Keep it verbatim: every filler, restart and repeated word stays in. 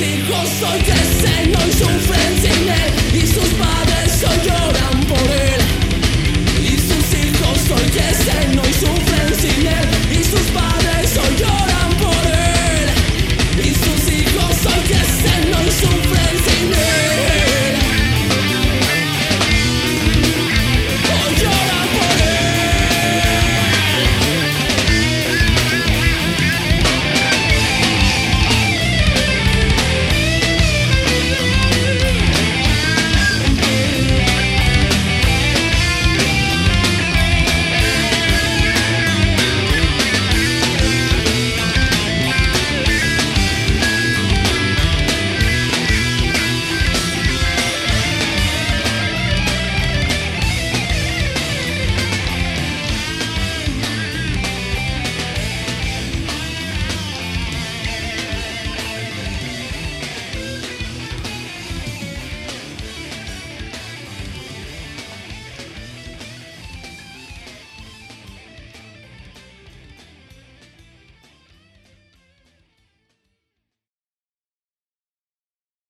hijos hoy crecen, hoy sufren sin él, y sus padres hoy lloran por él. Y sus hijos hoy crecen, hoy sufren sin él, y sus padres hoy lloran por él. Y sus